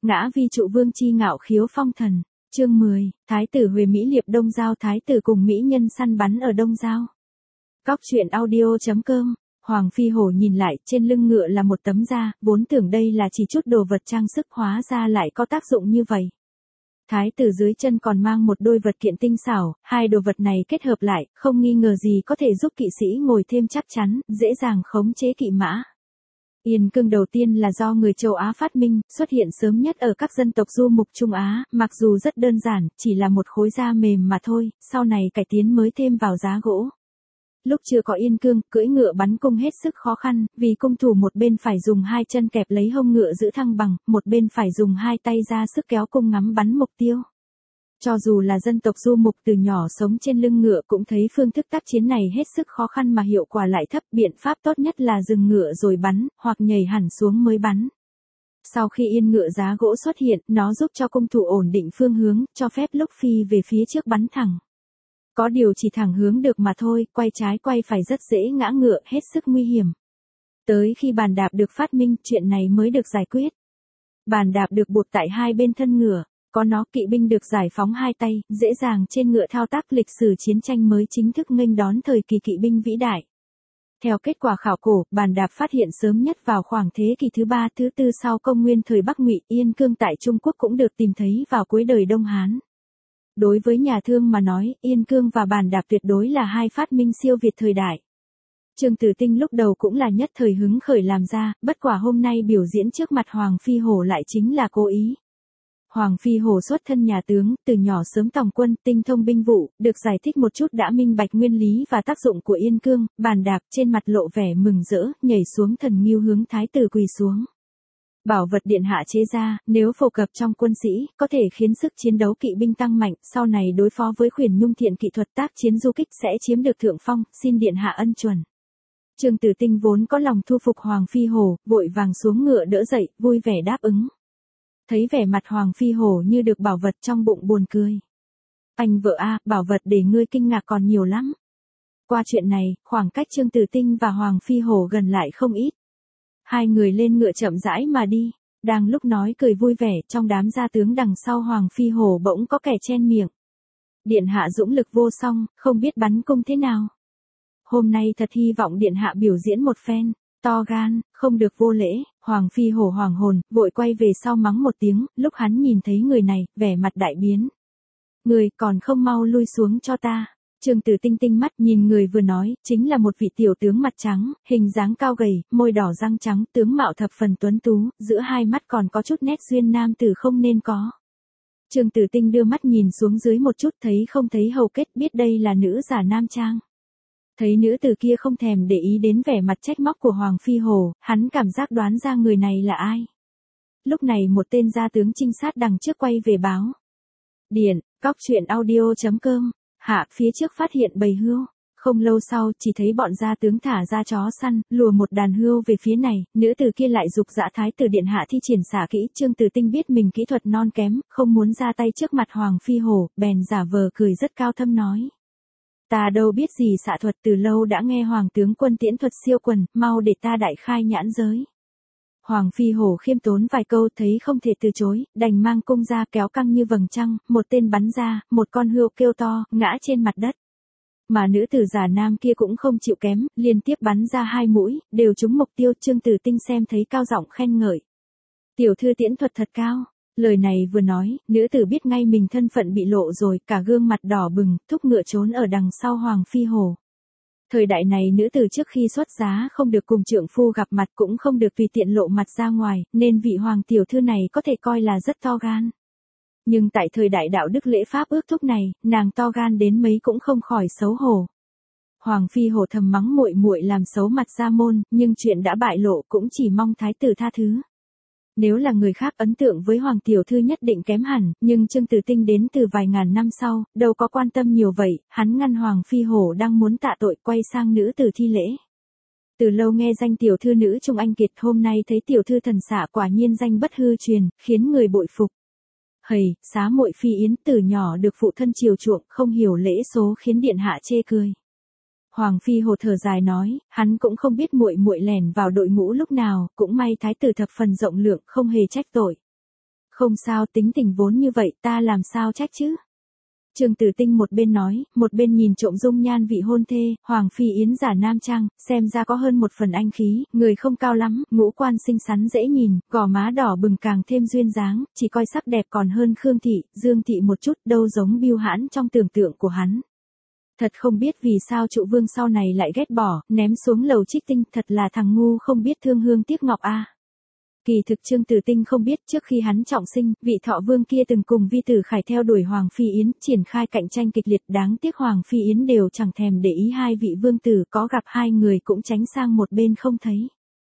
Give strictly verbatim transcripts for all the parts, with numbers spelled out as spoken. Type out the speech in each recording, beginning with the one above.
Ngã vi trụ vương chi ngạo khiếu phong thần. Chương mười, Thái tử Huệ Mỹ liệp Đông Giao. Thái tử cùng mỹ nhân săn bắn ở Đông Giao. Cóc truyện audio chấm com. Hoàng Phi Hổ nhìn lại, trên lưng ngựa là một tấm da, vốn tưởng đây là chỉ chút đồ vật trang sức, hóa ra lại có tác dụng như vậy. Thái tử dưới chân còn mang một đôi vật kiện tinh xảo, hai đồ vật này kết hợp lại, không nghi ngờ gì có thể giúp kỵ sĩ ngồi thêm chắc chắn, dễ dàng khống chế kỵ mã. Yên cương đầu tiên là do người châu Á phát minh, xuất hiện sớm nhất ở các dân tộc du mục Trung Á, mặc dù rất đơn giản, chỉ là một khối da mềm mà thôi, sau này cải tiến mới thêm vào giá gỗ. Lúc chưa có yên cương, cưỡi ngựa bắn cung hết sức khó khăn, vì cung thủ một bên phải dùng hai chân kẹp lấy hông ngựa giữ thăng bằng, một bên phải dùng hai tay ra sức kéo cung ngắm bắn mục tiêu. Cho dù là dân tộc du mục từ nhỏ sống trên lưng ngựa cũng thấy phương thức tác chiến này hết sức khó khăn mà hiệu quả lại thấp, biện pháp tốt nhất là dừng ngựa rồi bắn, hoặc nhảy hẳn xuống mới bắn. Sau khi yên ngựa giá gỗ xuất hiện, nó giúp cho cung thủ ổn định phương hướng, cho phép lúc phi về phía trước bắn thẳng. Có điều chỉ thẳng hướng được mà thôi, quay trái quay phải rất dễ ngã ngựa, hết sức nguy hiểm. Tới khi bàn đạp được phát minh, chuyện này mới được giải quyết. Bàn đạp được buộc tại hai bên thân ngựa, có nó kỵ binh được giải phóng hai tay, dễ dàng trên ngựa thao tác, lịch sử chiến tranh mới chính thức nghênh đón thời kỳ kỵ binh vĩ đại. Theo kết quả khảo cổ, bàn đạp phát hiện sớm nhất vào khoảng thế kỷ thứ ba thứ tư sau công nguyên thời Bắc Ngụy. Yên cương tại Trung Quốc cũng được tìm thấy vào cuối đời Đông Hán. Đối với nhà thương mà nói, yên cương và bàn đạp tuyệt đối là hai phát minh siêu việt thời đại. Trương Tử Tinh lúc đầu cũng là nhất thời hứng khởi làm ra, bất quả hôm nay biểu diễn trước mặt Hoàng Phi Hổ lại chính là cố ý. Hoàng Phi Hổ xuất thân nhà tướng, từ nhỏ sớm tòng quân, tinh thông binh vụ, được giải thích một chút đã minh bạch nguyên lý và tác dụng của yên cương, bàn đạp, trên mặt lộ vẻ mừng rỡ, nhảy xuống thần nghiêu hướng thái tử quỳ xuống. Bảo vật điện hạ chế ra, nếu phổ cập trong quân sĩ, có thể khiến sức chiến đấu kỵ binh tăng mạnh, sau này đối phó với Khuyển Nhung thiện kỹ thuật tác chiến du kích sẽ chiếm được thượng phong, xin điện hạ ân chuẩn. Trương Tử Tinh vốn có lòng thu phục Hoàng Phi Hổ, vội vàng xuống ngựa đỡ dậy, vui vẻ đáp ứng. Thấy vẻ mặt Hoàng Phi Hổ như được bảo vật, trong bụng buồn cười. Anh vợ a, bảo vật để ngươi kinh ngạc còn nhiều lắm. Qua chuyện này, khoảng cách Trương Tử Tinh và Hoàng Phi Hổ gần lại không ít. Hai người lên ngựa chậm rãi mà đi, đang lúc nói cười vui vẻ, trong đám gia tướng đằng sau Hoàng Phi Hổ bỗng có kẻ chen miệng. Điện hạ dũng lực vô song, không biết bắn cung thế nào. Hôm nay thật hy vọng điện hạ biểu diễn một phen, to gan, không được vô lễ. Hoàng Phi Hổ hoàng hồn, vội quay về sau mắng một tiếng, lúc hắn nhìn thấy người này, vẻ mặt đại biến. Người còn không mau lui xuống cho ta. Trương Tử Tinh tinh mắt nhìn người vừa nói, chính là một vị tiểu tướng mặt trắng, hình dáng cao gầy, môi đỏ răng trắng, tướng mạo thập phần tuấn tú, giữa hai mắt còn có chút nét duyên nam tử không nên có. Trương Tử Tinh đưa mắt nhìn xuống dưới một chút, thấy không thấy hầu kết, biết đây là nữ giả nam trang. Thấy nữ tử kia không thèm để ý đến vẻ mặt trách móc của Hoàng Phi Hổ, hắn cảm giác đoán ra người này là ai. Lúc này một tên gia tướng trinh sát đằng trước quay về báo. Điện, cóc truyện audio chấm com. Hạ, phía trước phát hiện bầy hươu. Không lâu sau, chỉ thấy bọn gia tướng thả ra chó săn, lùa một đàn hươu về phía này, nữ tử kia lại giục dã thái tử điện hạ thi triển xả kỹ. Trương Tử Tinh biết mình kỹ thuật non kém, không muốn ra tay trước mặt Hoàng Phi Hổ, bèn giả vờ cười rất cao thâm nói. Ta đâu biết gì xạ thuật, từ lâu đã nghe Hoàng tướng quân tiễn thuật siêu quần, mau để ta đại khai nhãn giới. Hoàng Phi Hổ khiêm tốn vài câu, thấy không thể từ chối, đành mang cung ra, kéo căng như vầng trăng, một tên bắn ra, một con hươu kêu to, ngã trên mặt đất. Mà nữ tử giả nam kia cũng không chịu kém, liên tiếp bắn ra hai mũi, đều trúng mục tiêu. Trương Tử Tinh xem thấy cao giọng khen ngợi. Tiểu thư tiễn thuật thật cao. Lời này vừa nói, nữ tử biết ngay mình thân phận bị lộ rồi, cả gương mặt đỏ bừng, thúc ngựa trốn ở đằng sau Hoàng Phi Hổ. Thời đại này nữ tử trước khi xuất giá không được cùng trượng phu gặp mặt, cũng không được tùy tiện lộ mặt ra ngoài, nên vị hoàng tiểu thư này có thể coi là rất to gan. Nhưng tại thời đại đạo đức lễ pháp ước thúc này, nàng to gan đến mấy cũng không khỏi xấu hổ. Hoàng Phi Hổ thầm mắng muội muội làm xấu mặt ra môn, nhưng chuyện đã bại lộ, cũng chỉ mong thái tử tha thứ. Nếu là người khác ấn tượng với Hoàng tiểu thư nhất định kém hẳn, nhưng Trương Tử Tinh đến từ vài ngàn năm sau, đâu có quan tâm nhiều vậy, hắn ngăn Hoàng Phi Hổ đang muốn tạ tội, quay sang nữ tử thi lễ. Từ lâu nghe danh tiểu thư nữ Trung Anh Kiệt, hôm nay thấy tiểu thư thần xạ, quả nhiên danh bất hư truyền, khiến người bội phục. Hầy, xá muội Phi Yến từ nhỏ được phụ thân chiều chuộng, không hiểu lễ số khiến điện hạ chê cười. Hoàng Phi Hổ thở dài nói, hắn cũng không biết muội muội lẻn vào đội ngũ lúc nào, cũng may thái tử thập phần rộng lượng, không hề trách tội. Không sao, tính tình vốn như vậy, ta làm sao trách chứ. Trương Tử Tinh một bên nói, một bên nhìn trộm dung nhan vị hôn thê, Hoàng Phi Yến giả nam trang, xem ra có hơn một phần anh khí, người không cao lắm, ngũ quan xinh xắn dễ nhìn, gò má đỏ bừng càng thêm duyên dáng, chỉ coi sắc đẹp còn hơn Khương Thị, Dương Thị một chút, đâu giống Bưu Hãn trong tưởng tượng của hắn. Thật không biết vì sao Trụ Vương sau này lại ghét bỏ, ném xuống lầu Trích Tinh, thật là thằng ngu không biết thương hương tiếc ngọc a. Kỳ thực Trương Tử Tinh không biết trước khi hắn trọng sinh, vị Thọ Vương kia từng cùng Vi Tử Khải theo đuổi Hoàng Phi Yến, triển khai cạnh tranh kịch liệt, đáng tiếc Hoàng Phi Yến đều chẳng thèm để ý hai vị vương tử, có gặp hai người cũng tránh sang một bên không thấy.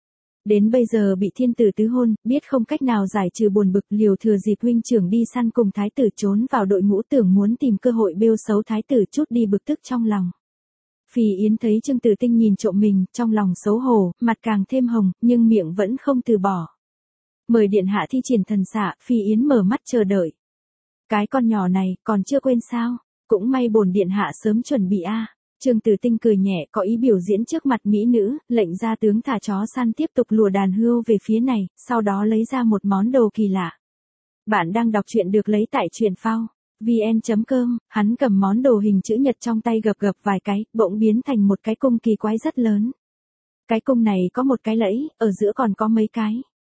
Đến bây giờ bị thiên tử tứ hôn, biết không cách nào giải trừ buồn bực, liều thừa dịp huynh trưởng đi săn cùng thái tử trốn vào đội ngũ, tưởng muốn tìm cơ hội bêu xấu thái tử chút đi bực tức trong lòng. Phi Yến thấy Trương Tử Tinh nhìn trộm mình, trong lòng xấu hổ, mặt càng thêm hồng, nhưng miệng vẫn không từ bỏ. Mời điện hạ thi triển thần xạ, Phi Yến mở mắt chờ đợi. Cái con nhỏ này, còn chưa quên sao? Cũng may bổn điện hạ sớm chuẩn bị a. À. Trương Tử Tinh cười nhẹ, có ý biểu diễn trước mặt mỹ nữ, lệnh ra tướng thả chó săn tiếp tục lùa đàn hươu về phía này, sau đó lấy ra một món đồ kỳ lạ. Bạn đang đọc truyện được lấy tại truyện phao vn chấm com, hắn cầm món đồ hình chữ nhật trong tay gập gập vài cái, bỗng biến thành một cái cung kỳ quái rất lớn. Cái cung này có một cái lẫy, ở giữa còn có mấy cái.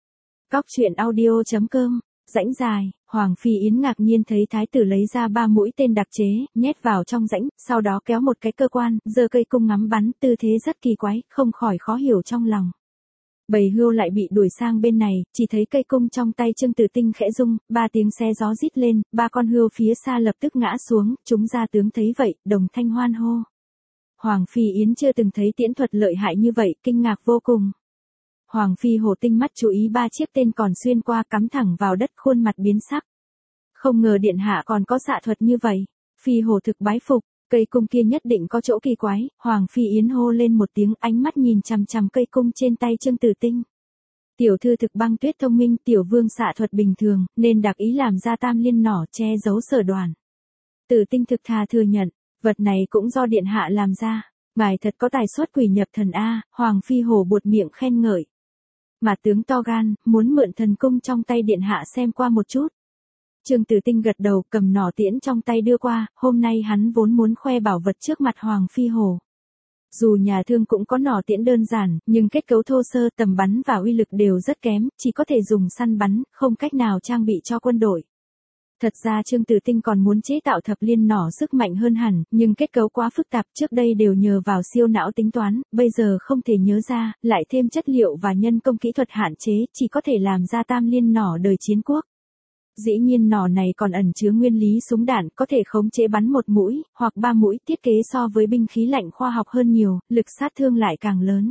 Cóc truyện audio chấm com, rãnh dài, Hoàng Phi Yến ngạc nhiên thấy thái tử lấy ra ba mũi tên đặc chế, nhét vào trong rãnh, sau đó kéo một cái cơ quan, giơ cây cung ngắm bắn, tư thế rất kỳ quái, không khỏi khó hiểu trong lòng. Bầy hươu lại bị đuổi sang bên này, chỉ thấy cây cung trong tay Trương Tử Tinh khẽ rung, ba tiếng xe gió rít lên, ba con hươu phía xa lập tức ngã xuống, chúng ra tướng thấy vậy, đồng thanh hoan hô. Hoàng Phi Yến chưa từng thấy tiễn thuật lợi hại như vậy, kinh ngạc vô cùng. Hoàng Phi Hổ tinh mắt chú ý ba chiếc tên còn xuyên qua cắm thẳng vào đất, khuôn mặt biến sắc. Không ngờ điện hạ còn có xạ thuật như vậy. Phi Hổ thực bái phục, cây cung kia nhất định có chỗ kỳ quái. Hoàng Phi Yến hô lên một tiếng, ánh mắt nhìn chằm chằm cây cung trên tay Trương Tử Tinh. Tiểu thư thực băng tuyết thông minh, tiểu vương xạ thuật bình thường, nên đặc ý làm ra tam liên nỏ che giấu sở đoàn. Tử Tinh thực thà thừa nhận, vật này cũng do điện hạ làm ra. Ngài thật có tài xuất quỷ nhập thần a. Hoàng Phi Hổ buột miệng khen ngợi. Mà tướng to gan, muốn mượn thần cung trong tay điện hạ xem qua một chút. Trương Tử Tinh gật đầu, cầm nỏ tiễn trong tay đưa qua, hôm nay hắn vốn muốn khoe bảo vật trước mặt Hoàng Phi Hổ. Dù nhà thương cũng có nỏ tiễn đơn giản, nhưng kết cấu thô sơ, tầm bắn và uy lực đều rất kém, chỉ có thể dùng săn bắn, không cách nào trang bị cho quân đội. Thật ra Trương Tử Tinh còn muốn chế tạo thập liên nỏ sức mạnh hơn hẳn, nhưng kết cấu quá phức tạp, trước đây đều nhờ vào siêu não tính toán, bây giờ không thể nhớ ra, lại thêm chất liệu và nhân công kỹ thuật hạn chế, chỉ có thể làm ra tam liên nỏ đời chiến quốc. Dĩ nhiên nỏ này còn ẩn chứa nguyên lý súng đạn, có thể khống chế bắn một mũi, hoặc ba mũi, thiết kế so với binh khí lạnh khoa học hơn nhiều, lực sát thương lại càng lớn.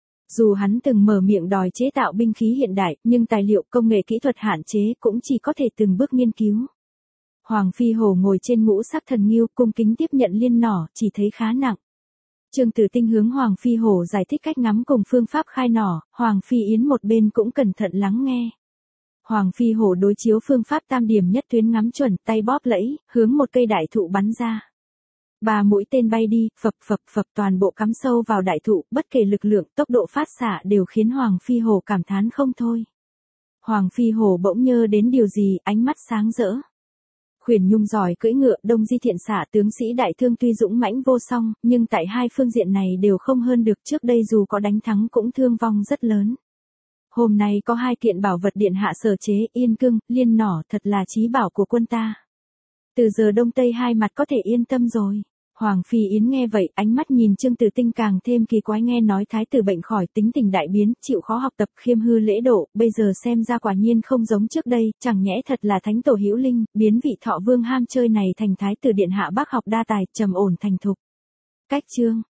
Dù hắn từng mở miệng đòi chế tạo binh khí hiện đại, nhưng tài liệu công nghệ kỹ thuật hạn chế cũng chỉ có thể từng bước nghiên cứu. Hoàng Phi Hổ ngồi trên ngũ sắc thần ngưu, cung kính tiếp nhận liên nỏ, chỉ thấy khá nặng. Trương Tử Tinh hướng Hoàng Phi Hổ giải thích cách ngắm cùng phương pháp khai nỏ, Hoàng Phi Yến một bên cũng cẩn thận lắng nghe. Hoàng Phi Hổ đối chiếu phương pháp tam điểm nhất tuyến ngắm chuẩn, tay bóp lẫy, hướng một cây đại thụ bắn ra. Ba mũi tên bay đi, phập phập phập toàn bộ cắm sâu vào đại thụ, bất kể lực lượng, tốc độ phát xạ đều khiến Hoàng Phi Hổ cảm thán không thôi. Hoàng Phi Hổ bỗng nhớ đến điều gì, ánh mắt sáng rỡ. Khuyển Nhung giỏi cưỡi ngựa, Đông Di Thiện xạ tướng sĩ đại thương tuy dũng mãnh vô song, nhưng tại hai phương diện này đều không hơn được, trước đây dù có đánh thắng cũng thương vong rất lớn. Hôm nay có hai kiện bảo vật điện hạ sở chế, yên cương, liên nỏ, thật là chí bảo của quân ta. Từ giờ đông tây hai mặt có thể yên tâm rồi. Hoàng Phi Yến nghe vậy, ánh mắt nhìn Trương Tử Tinh càng thêm kỳ quái, nghe nói thái tử bệnh khỏi, tính tình đại biến, chịu khó học tập, khiêm hư lễ độ, bây giờ xem ra quả nhiên không giống trước đây, chẳng nhẽ thật là thánh tổ hữu linh, biến vị Thọ Vương ham chơi này thành thái tử điện hạ bác học đa tài, trầm ổn thành thục. Cách chương